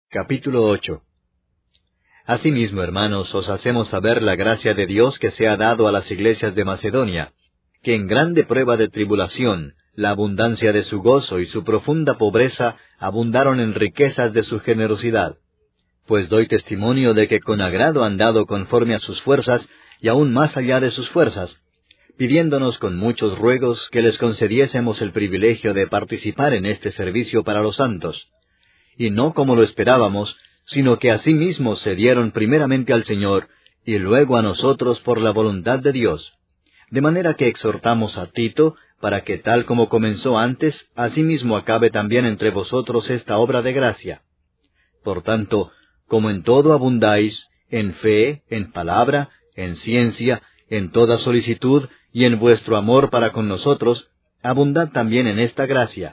Capítulo 8. Asimismo, hermanos, os hacemos saber la gracia de Dios que se ha dado a las iglesias de Macedonia, que en grande prueba de tribulación, la abundancia de su gozo y su profunda pobreza abundaron en riquezas de su generosidad. Pues doy testimonio de que con agrado han dado conforme a sus fuerzas, y aún más allá de sus fuerzas, pidiéndonos con muchos ruegos que les concediésemos el privilegio de participar en este servicio para los santos. Y no como lo esperábamos, sino que asimismo se dieron primeramente al Señor, y luego a nosotros por la voluntad de Dios. De manera que exhortamos a Tito, para que tal como comenzó antes, asimismo acabe también entre vosotros esta obra de gracia. Por tanto, como en todo abundáis, en fe, en palabra, en ciencia, en toda solicitud, y en vuestro amor para con nosotros, abundad también en esta gracia.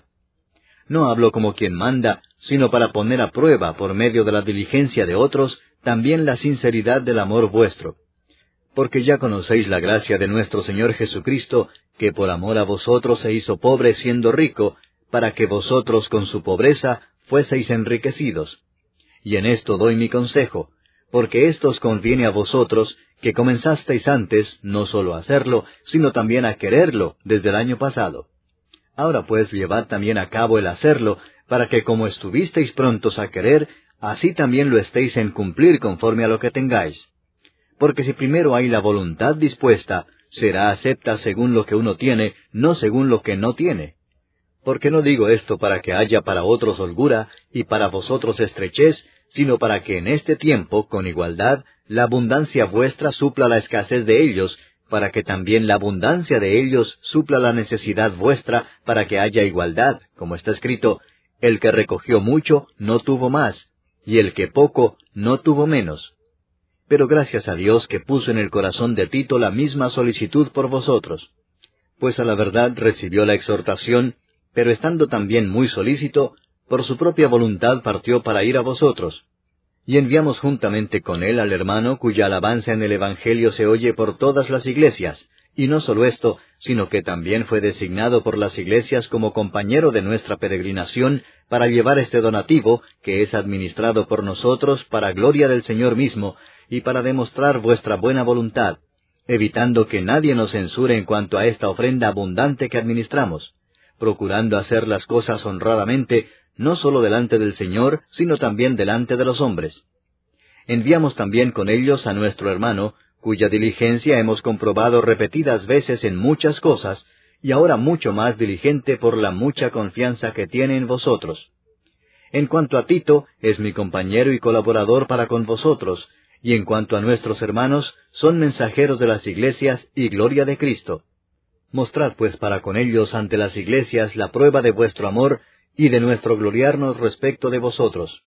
No hablo como quien manda, sino para poner a prueba, por medio de la diligencia de otros, también la sinceridad del amor vuestro. Porque ya conocéis la gracia de nuestro Señor Jesucristo, que por amor a vosotros se hizo pobre siendo rico, para que vosotros con su pobreza fueseis enriquecidos. Y en esto doy mi consejo, porque esto os conviene a vosotros, que comenzasteis antes, no sólo a hacerlo, sino también a quererlo desde el año pasado. Ahora pues llevad también a cabo el hacerlo, para que como estuvisteis prontos a querer, así también lo estéis en cumplir conforme a lo que tengáis. Porque si primero hay la voluntad dispuesta, será acepta según lo que uno tiene, no según lo que no tiene. Porque no digo esto para que haya para otros holgura, y para vosotros estrechez, sino para que en este tiempo, con igualdad, la abundancia vuestra supla la escasez de ellos, para que también la abundancia de ellos supla la necesidad vuestra, para que haya igualdad, como está escrito, el que recogió mucho no tuvo más, y el que poco no tuvo menos. Pero gracias a Dios que puso en el corazón de Tito la misma solicitud por vosotros. Pues a la verdad recibió la exhortación, pero estando también muy solícito, por su propia voluntad partió para ir a vosotros. Y enviamos juntamente con él al hermano cuya alabanza en el Evangelio se oye por todas las iglesias, y no solo esto, sino que también fue designado por las iglesias como compañero de nuestra peregrinación para llevar este donativo, que es administrado por nosotros para gloria del Señor mismo, y para demostrar vuestra buena voluntad, evitando que nadie nos censure en cuanto a esta ofrenda abundante que administramos, procurando hacer las cosas honradamente, no sólo delante del Señor, sino también delante de los hombres. Enviamos también con ellos a nuestro hermano, cuya diligencia hemos comprobado repetidas veces en muchas cosas, y ahora mucho más diligente por la mucha confianza que tiene en vosotros. En cuanto a Tito, es mi compañero y colaborador para con vosotros, y en cuanto a nuestros hermanos, son mensajeros de las iglesias y gloria de Cristo. Mostrad pues para con ellos ante las iglesias la prueba de vuestro amor, y de nuestro gloriarnos respecto de vosotros.